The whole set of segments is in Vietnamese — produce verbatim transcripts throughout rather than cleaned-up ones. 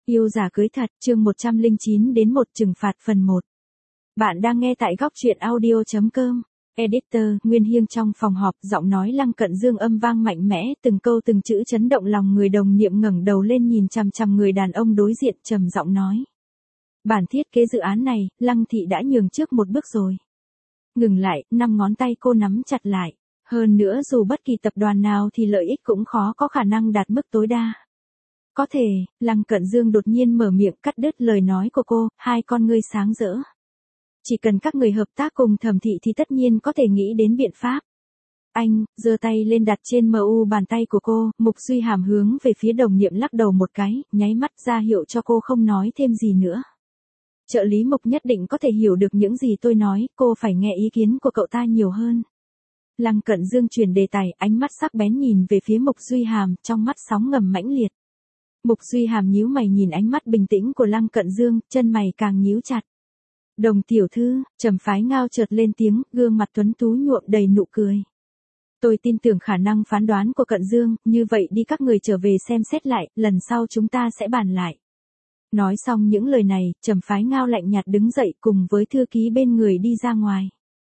Yêu giả cưới thật, chương một trăm lẻ chín đến một trừng phạt phần một. Bạn đang nghe tại góc truyện audio.com. Editor, Nguyên Hiên trong phòng họp, giọng nói Lăng Cận Dương âm vang mạnh mẽ, từng câu từng chữ chấn động lòng người. Đồng Niệm ngẩng đầu lên nhìn chằm chằm người đàn ông đối diện, trầm giọng nói. Bản thiết kế dự án này, Lăng thị đã nhường trước một bước rồi. Ngừng lại, năm ngón tay cô nắm chặt lại. Hơn nữa dù bất kỳ tập đoàn nào thì lợi ích cũng khó có khả năng đạt mức tối đa. Có thể, Lăng Cận Dương đột nhiên mở miệng cắt đứt lời nói của cô, hai con ngươi sáng rỡ. Chỉ cần các người hợp tác cùng Thẩm thị thì tất nhiên có thể nghĩ đến biện pháp. Anh, giơ tay lên đặt trên mờ u bàn tay của cô, Mục Duy Hàm hướng về phía Đồng Niệm lắc đầu một cái, nháy mắt ra hiệu cho cô không nói thêm gì nữa. Trợ lý Mục nhất định có thể hiểu được những gì tôi nói, cô phải nghe ý kiến của cậu ta nhiều hơn. Lăng Cận Dương chuyển đề tài, ánh mắt sắc bén nhìn về phía Mục Duy Hàm, trong mắt sóng ngầm mãnh liệt. Mục Duy Hàm nhíu mày nhìn ánh mắt bình tĩnh của Lăng Cận Dương, chân mày càng nhíu chặt. Đồng tiểu thư, Trầm Phái Ngao chợt lên tiếng, gương mặt tuấn tú nhuộm đầy nụ cười. Tôi tin tưởng khả năng phán đoán của Cận Dương, như vậy đi các người trở về xem xét lại, lần sau chúng ta sẽ bàn lại. Nói xong những lời này, Trầm Phái Ngao lạnh nhạt đứng dậy cùng với thư ký bên người đi ra ngoài.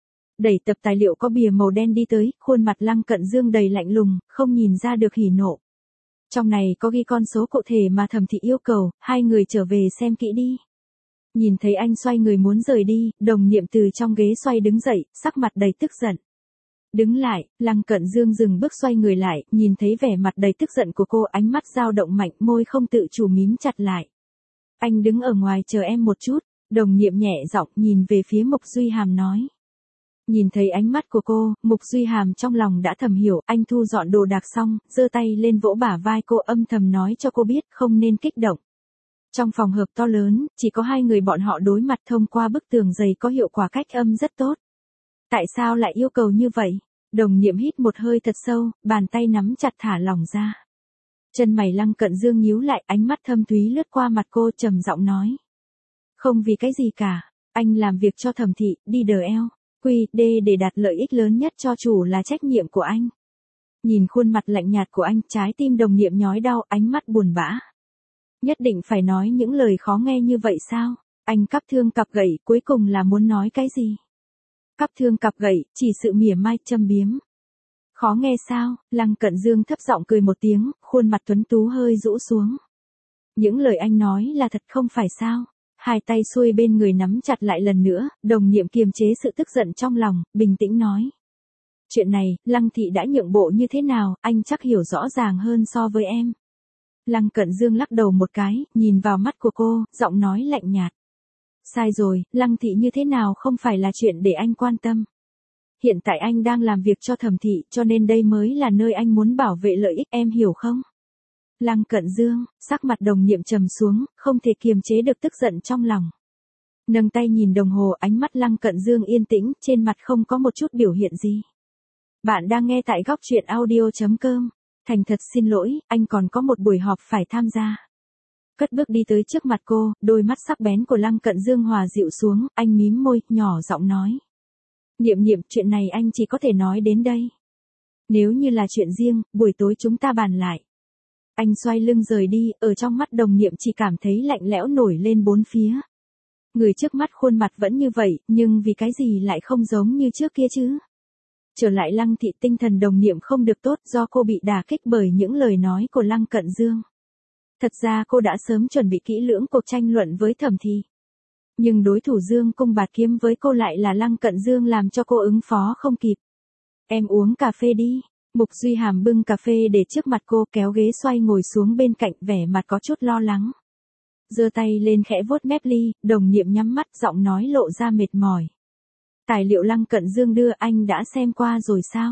Đẩy tập tài liệu có bìa màu đen đi tới, khuôn mặt Lăng Cận Dương đầy lạnh lùng, không nhìn ra được hỉ nộ. Trong này có ghi con số cụ thể mà Thẩm thị yêu cầu, hai người trở về xem kỹ đi. Nhìn thấy anh xoay người muốn rời đi, Đồng Niệm từ trong ghế xoay đứng dậy, sắc mặt đầy tức giận. Đứng lại, Lăng Cận Dương dừng bước xoay người lại, nhìn thấy vẻ mặt đầy tức giận của cô, ánh mắt dao động mạnh, môi không tự chủ mím chặt lại. Anh đứng ở ngoài chờ em một chút, Đồng Niệm nhẹ giọng nhìn về phía Mục Duy Hàm nói. Nhìn thấy ánh mắt của cô, Mục Duy Hàm trong lòng đã thầm hiểu, anh thu dọn đồ đạc xong, giơ tay lên vỗ bả vai cô, âm thầm nói cho cô biết không nên kích động. Trong phòng họp to lớn, chỉ có hai người bọn họ đối mặt thông qua bức tường dày có hiệu quả cách âm rất tốt. Tại sao lại yêu cầu như vậy? Đồng Niệm hít một hơi thật sâu, bàn tay nắm chặt thả lỏng ra. Chân mày Lăng Cận Dương nhíu lại, ánh mắt thâm thúy lướt qua mặt cô, trầm giọng nói. Không vì cái gì cả, anh làm việc cho Thẩm thị, đi đờ eo. Quy đê để đạt lợi ích lớn nhất cho chủ là trách nhiệm của anh. Nhìn khuôn mặt lạnh nhạt của anh, trái tim Đồng Niệm nhói đau, ánh mắt buồn bã. Nhất định phải nói những lời khó nghe như vậy sao? Anh cắp thương cặp gậy, cuối cùng là muốn nói cái gì? Cắp thương cặp gậy, chỉ sự mỉa mai châm biếm. Khó nghe sao? Lăng Cận Dương thấp giọng cười một tiếng, khuôn mặt tuấn tú hơi rũ xuống. Những lời anh nói là thật không phải sao? Hai tay xuôi bên người nắm chặt lại lần nữa, Đồng Niệm kiềm chế sự tức giận trong lòng, bình tĩnh nói. Chuyện này, Lăng thị đã nhượng bộ như thế nào, anh chắc hiểu rõ ràng hơn so với em. Lăng Cận Dương lắc đầu một cái, nhìn vào mắt của cô, giọng nói lạnh nhạt. Sai rồi, Lăng thị như thế nào không phải là chuyện để anh quan tâm. Hiện tại anh đang làm việc cho Thẩm thị, cho nên đây mới là nơi anh muốn bảo vệ lợi ích, em hiểu không? Lăng Cận Dương, sắc mặt Đồng Niệm trầm xuống, không thể kiềm chế được tức giận trong lòng. Nâng tay nhìn đồng hồ, ánh mắt Lăng Cận Dương yên tĩnh, trên mặt không có một chút biểu hiện gì. Bạn đang nghe tại góc truyện audio.com. Thành thật xin lỗi, anh còn có một buổi họp phải tham gia. Cất bước đi tới trước mặt cô, đôi mắt sắc bén của Lăng Cận Dương hòa dịu xuống, anh mím môi, nhỏ giọng nói. Niệm Niệm, chuyện này anh chỉ có thể nói đến đây. Nếu như là chuyện riêng, buổi tối chúng ta bàn lại. Anh xoay lưng rời đi, ở trong mắt Đồng Niệm chỉ cảm thấy lạnh lẽo nổi lên bốn phía. Người trước mắt khuôn mặt vẫn như vậy, nhưng vì cái gì lại không giống như trước kia chứ? Trở lại Lăng thị, tinh thần Đồng Niệm không được tốt do cô bị đả kích bởi những lời nói của Lăng Cận Dương. Thật ra cô đã sớm chuẩn bị kỹ lưỡng cuộc tranh luận với Thẩm thị. Nhưng đối thủ Dương Cung Bạt Kiếm với cô lại là Lăng Cận Dương làm cho cô ứng phó không kịp. Em uống cà phê đi. Mục Duy Hàm bưng cà phê để trước mặt cô, kéo ghế xoay ngồi xuống bên cạnh, vẻ mặt có chút lo lắng. Giơ tay lên khẽ vuốt mép ly, Đồng Niệm nhắm mắt, giọng nói lộ ra mệt mỏi. Tài liệu Lăng Cận Dương đưa anh đã xem qua rồi sao?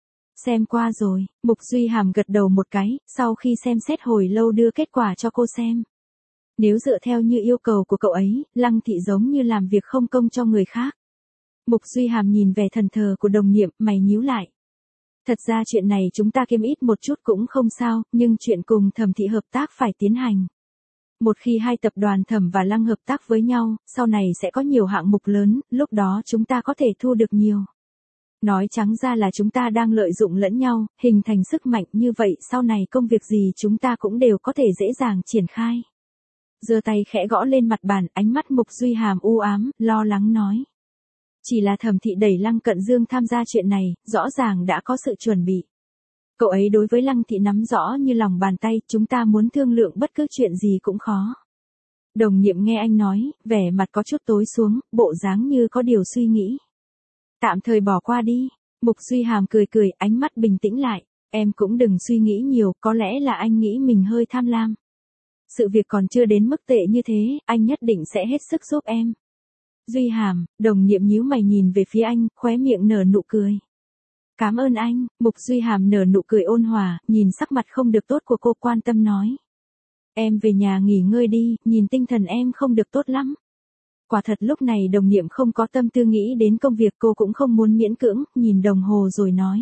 Xem qua rồi, Mục Duy Hàm gật đầu một cái, sau khi xem xét hồi lâu đưa kết quả cho cô xem. Nếu dựa theo như yêu cầu của cậu ấy, Lăng thị giống như làm việc không công cho người khác. Mục Duy Hàm nhìn vẻ thần thờ của Đồng Niệm, mày nhíu lại. Thật ra chuyện này chúng ta kiêm ít một chút cũng không sao, nhưng chuyện cùng Thẩm thị hợp tác phải tiến hành. Một khi hai tập đoàn Thẩm và Lăng hợp tác với nhau, sau này sẽ có nhiều hạng mục lớn, lúc đó chúng ta có thể thu được nhiều. Nói trắng ra là chúng ta đang lợi dụng lẫn nhau, hình thành sức mạnh như vậy, sau này công việc gì chúng ta cũng đều có thể dễ dàng triển khai. giơ tay khẽ gõ lên mặt bàn, ánh mắt Mục Duy Hàm u ám, lo lắng nói. Chỉ là Thẩm thị đẩy Lăng Cận Dương tham gia chuyện này, rõ ràng đã có sự chuẩn bị. Cậu ấy đối với Lăng thị nắm rõ như lòng bàn tay, chúng ta muốn thương lượng bất cứ chuyện gì cũng khó. Đồng nhiệm nghe anh nói, vẻ mặt có chút tối xuống, bộ dáng như có điều suy nghĩ. Tạm thời bỏ qua đi. Mục Duy Hàm cười cười, ánh mắt bình tĩnh lại. Em cũng đừng suy nghĩ nhiều, có lẽ là anh nghĩ mình hơi tham lam. Sự việc còn chưa đến mức tệ như thế, anh nhất định sẽ hết sức giúp em. Duy Hàm, đồng nhiệm nhíu mày nhìn về phía anh, khóe miệng nở nụ cười. Cảm ơn anh. Mục Duy Hàm nở nụ cười ôn hòa, nhìn sắc mặt không được tốt của cô quan tâm nói. Em về nhà nghỉ ngơi đi, nhìn tinh thần em không được tốt lắm. Quả thật lúc này đồng nhiệm không có tâm tư nghĩ đến công việc, cô cũng không muốn miễn cưỡng, nhìn đồng hồ rồi nói.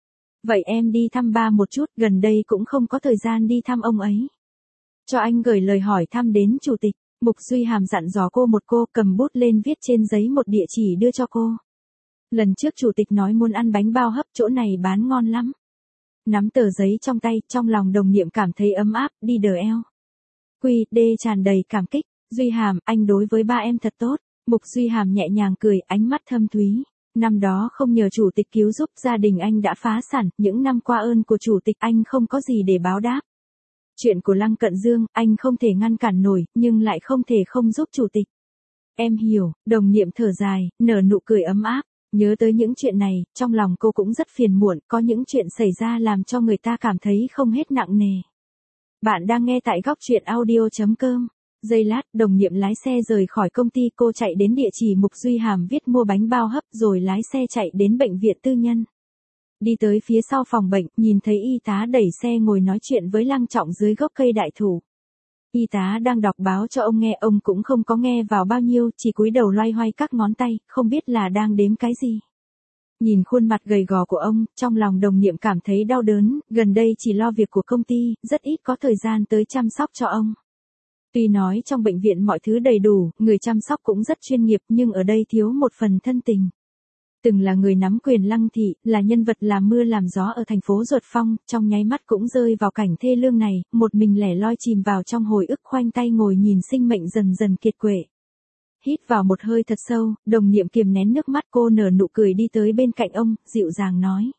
Vậy em đi thăm ba một chút, gần đây cũng không có thời gian đi thăm ông ấy. Cho anh gửi lời hỏi thăm đến chủ tịch. Mục Duy Hàm dặn dò cô một cô, cầm bút lên viết trên giấy một địa chỉ đưa cho cô. Lần trước chủ tịch nói muốn ăn bánh bao hấp, chỗ này bán ngon lắm. Nắm tờ giấy trong tay, trong lòng đồng nhiệm cảm thấy ấm áp, đi đờ eo. Quy đê tràn đầy cảm kích. Duy Hàm, anh đối với ba em thật tốt. Mục Duy Hàm nhẹ nhàng cười, ánh mắt thâm thúy. Năm đó không nhờ chủ tịch cứu giúp, gia đình anh đã phá sản, những năm qua ơn của chủ tịch anh không có gì để báo đáp. Chuyện của Lăng Cận Dương, anh không thể ngăn cản nổi, nhưng lại không thể không giúp chủ tịch. Em hiểu. Đồng nhiệm thở dài, nở nụ cười ấm áp. Nhớ tới những chuyện này, trong lòng cô cũng rất phiền muộn, có những chuyện xảy ra làm cho người ta cảm thấy không hết nặng nề. Bạn đang nghe tại góc truyện audio chấm com. Giây lát, đồng nhiệm lái xe rời khỏi công ty, cô chạy đến địa chỉ Mục Duy Hàm viết mua bánh bao hấp rồi lái xe chạy đến bệnh viện tư nhân. Đi tới phía sau phòng bệnh, nhìn thấy y tá đẩy xe ngồi nói chuyện với Lăng Trọng dưới gốc cây đại thụ. Y tá đang đọc báo cho ông nghe, ông cũng không có nghe vào bao nhiêu, chỉ cúi đầu loay hoay các ngón tay, không biết là đang đếm cái gì. Nhìn khuôn mặt gầy gò của ông, trong lòng đồng nhiệm cảm thấy đau đớn, gần đây chỉ lo việc của công ty, rất ít có thời gian tới chăm sóc cho ông. Tuy nói trong bệnh viện mọi thứ đầy đủ, người chăm sóc cũng rất chuyên nghiệp, nhưng ở đây thiếu một phần thân tình. Từng là người nắm quyền Lăng thị, là nhân vật làm mưa làm gió ở thành phố Duật Phong, trong nháy mắt cũng rơi vào cảnh thê lương này, một mình lẻ loi chìm vào trong hồi ức, khoanh tay ngồi nhìn sinh mệnh dần dần kiệt quệ. Hít vào một hơi thật sâu, đồng nhiệm kiềm nén nước mắt, cô nở nụ cười đi tới bên cạnh ông, dịu dàng nói.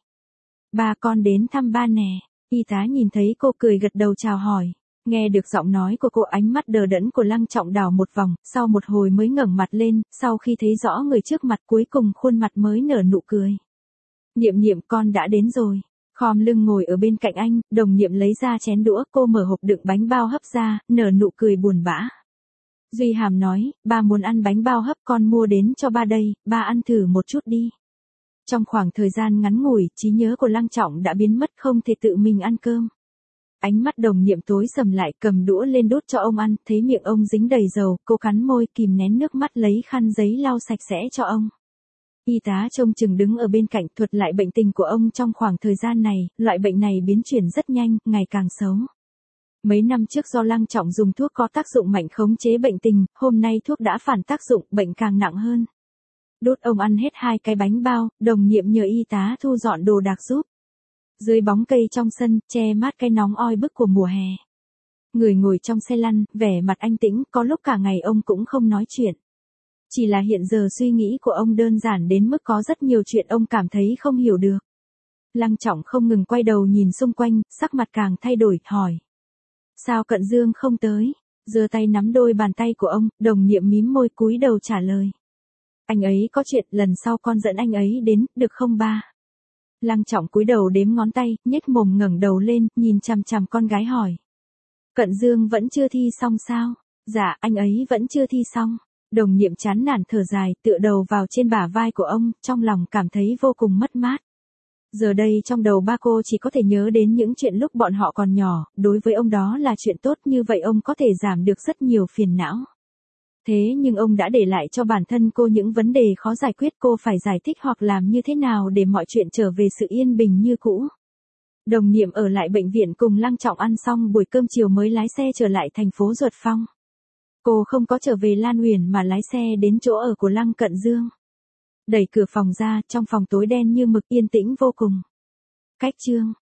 Ba con đến thăm ba nè. Y tá nhìn thấy cô cười gật đầu chào hỏi. Nghe được giọng nói của cô, ánh mắt đờ đẫn của Lăng Trọng đảo một vòng, sau một hồi mới ngẩng mặt lên, sau khi thấy rõ người trước mặt cuối cùng khuôn mặt mới nở nụ cười. Niệm Niệm, con đã đến rồi. Khom lưng ngồi ở bên cạnh anh, đồng nhiệm lấy ra chén đũa, cô mở hộp đựng bánh bao hấp ra, nở nụ cười buồn bã. Duy Hàm nói, ba muốn ăn bánh bao hấp, con mua đến cho ba đây, ba ăn thử một chút đi. Trong khoảng thời gian ngắn ngủi, trí nhớ của Lăng Trọng đã biến mất, không thể tự mình ăn cơm. Ánh mắt đồng nhiệm tối sầm lại, cầm đũa lên đút cho ông ăn, thấy miệng ông dính đầy dầu, cô cắn môi, kìm nén nước mắt lấy khăn giấy lau sạch sẽ cho ông. Y tá trông chừng đứng ở bên cạnh thuật lại bệnh tình của ông trong khoảng thời gian này, loại bệnh này biến chuyển rất nhanh, ngày càng xấu. Mấy năm trước do Lăng Trọng dùng thuốc có tác dụng mạnh khống chế bệnh tình, hôm nay thuốc đã phản tác dụng, bệnh càng nặng hơn. Đút ông ăn hết hai cái bánh bao, đồng nhiệm nhờ y tá thu dọn đồ đạc giúp. Dưới bóng cây trong sân, che mát cái nóng oi bức của mùa hè. Người ngồi trong xe lăn, vẻ mặt anh tĩnh, có lúc cả ngày ông cũng không nói chuyện. Chỉ là hiện giờ suy nghĩ của ông đơn giản đến mức có rất nhiều chuyện ông cảm thấy không hiểu được. Lăng Trọng không ngừng quay đầu nhìn xung quanh, sắc mặt càng thay đổi, hỏi. Sao Cận Dương không tới? Giơ tay nắm đôi bàn tay của ông, đồng nhiệm mím môi cúi đầu trả lời. Anh ấy có chuyện, lần sau con dẫn anh ấy đến, được không ba? Lăng Trọng cúi đầu đếm ngón tay, nhếch mồm ngẩng đầu lên, nhìn chằm chằm con gái hỏi. Cận Dương vẫn chưa thi xong sao? Dạ, anh ấy vẫn chưa thi xong. Đồng nhiệm chán nản thở dài, tựa đầu vào trên bả vai của ông, trong lòng cảm thấy vô cùng mất mát. Giờ đây trong đầu ba cô chỉ có thể nhớ đến những chuyện lúc bọn họ còn nhỏ, đối với ông đó là chuyện tốt, như vậy ông có thể giảm được rất nhiều phiền não. Thế nhưng ông đã để lại cho bản thân cô những vấn đề khó giải quyết, cô phải giải thích hoặc làm như thế nào để mọi chuyện trở về sự yên bình như cũ. Đồng nhiệm ở lại bệnh viện cùng Lăng Trọng ăn xong buổi cơm chiều mới lái xe trở lại thành phố Duật Phong. Cô không có trở về Lan Uyển mà lái xe đến chỗ ở của Lăng Cận Dương. Đẩy cửa phòng ra, trong phòng tối đen như mực, yên tĩnh vô cùng. Cách chương